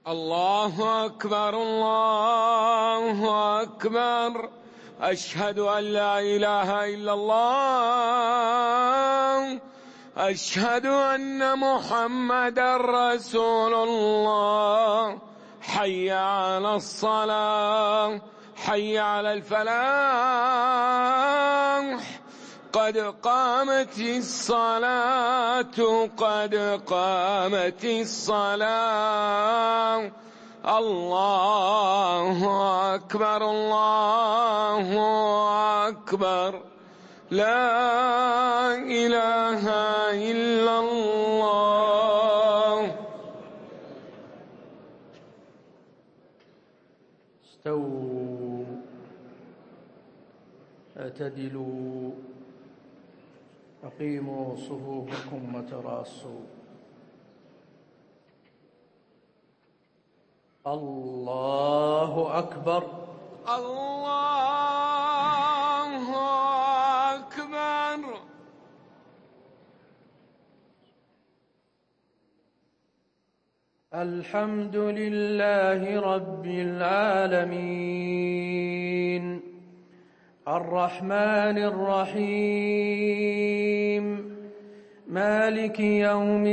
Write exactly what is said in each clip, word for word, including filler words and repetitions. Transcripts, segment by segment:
الله أكبر الله أكبر. أشهد أن لا إله إلا الله. أشهد أن محمدًا رسول الله. حي على الصلاة، حي على الفلاح، قد قامت الصلاة، قد قامت الصلاة. الله أكبر الله أكبر. لا إله إلا الله. استووا اعتدلوا أقيموا صفوفكم وتراصوا. الله أكبر الله أكبر. الحمد لله رب العالمين الرحمن الرحيم مالك يوم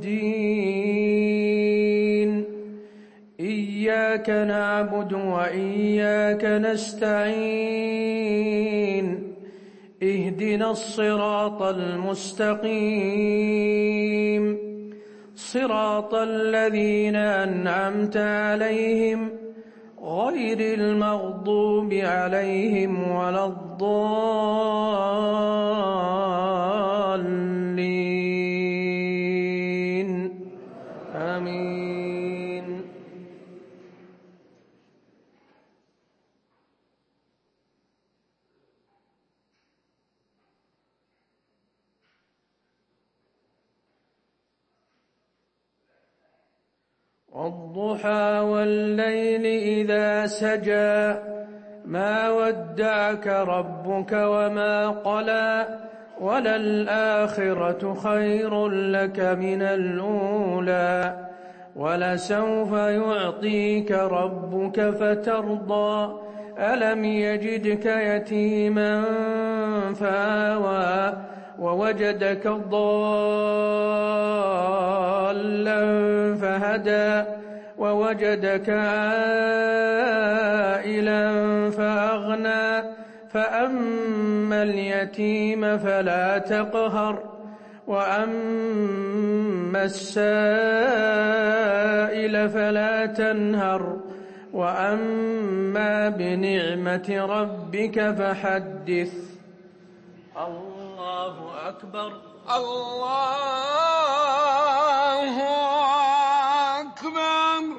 الدين. إياك نعبد وإياك نستعين. اهدنا الصراط المستقيم صراط الذين أنعمت عليهم غير المغضوب عليهم ولا الضالين. آمين. والضحى والليل إذا سجى ما ودعك ربك وما قلى وللآخرة خير لك من الأولى ولسوف يعطيك ربك فترضى. ألم يجدك يتيما فآوى ووجدك ضالا فهدى ووجدك عائلا فأغنى. فأما اليتيم فلا تقهر وأما السائل فلا تنهر وأما بنعمة ربك فحدث. الله أكبر الله أكبر.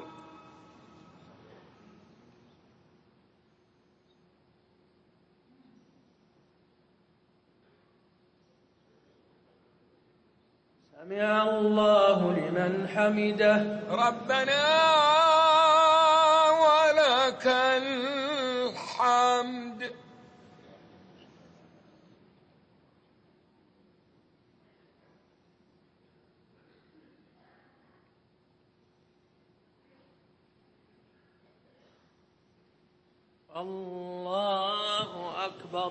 سمع الله لمن حمده. ربنا ولك الحمد. الله أكبر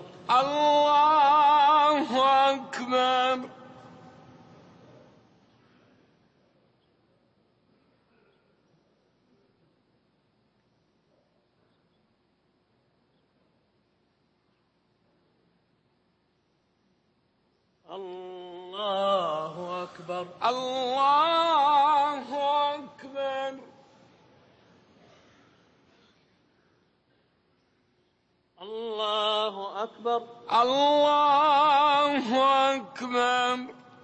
الله أكبر. الله أكبر الله أكبر. الله أكبر الله أكبر.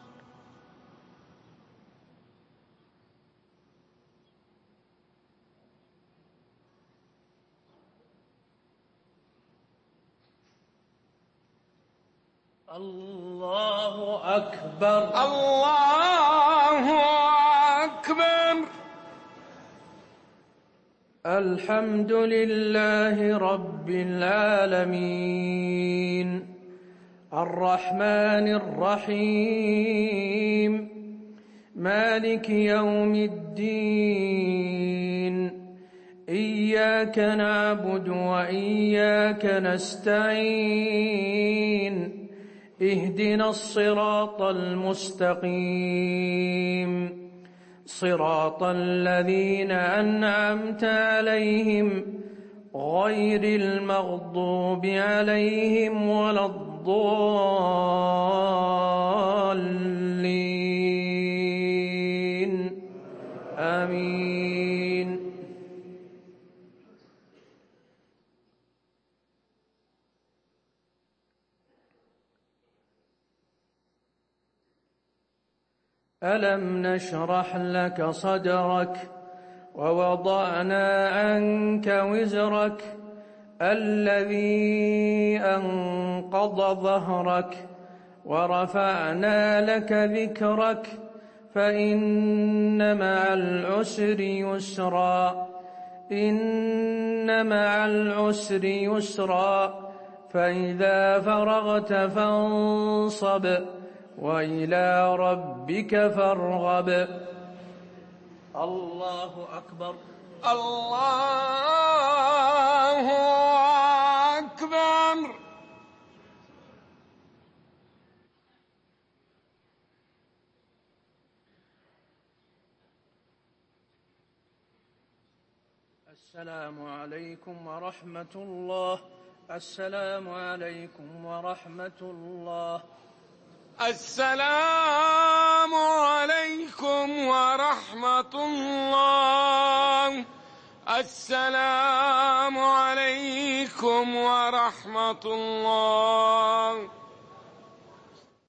الله أكبر الله أكبر. الحمد لله رب العالمين الرحمن الرحيم مالك يوم الدين. إياك نعبد وإياك نستعين اهدنا الصراط المستقيم صراط الذين أنعمت عليهم غير المغضوب عليهم ولا الضالين آمين. ألم نشرح لك صدرك ووضعنا عنك وزرك الذي أنقض ظهرك ورفعنا لك ذكرك فإن مع العسر يسرا إن مع العسر يسرا فإذا فرغت فانصب وإلى ربك فارغب. الله أكبر. الله أكبر. السلام عليكم ورحمة الله. السلام عليكم ورحمة الله. السلام عليكم ورحمة الله. السلام عليكم ورحمة الله.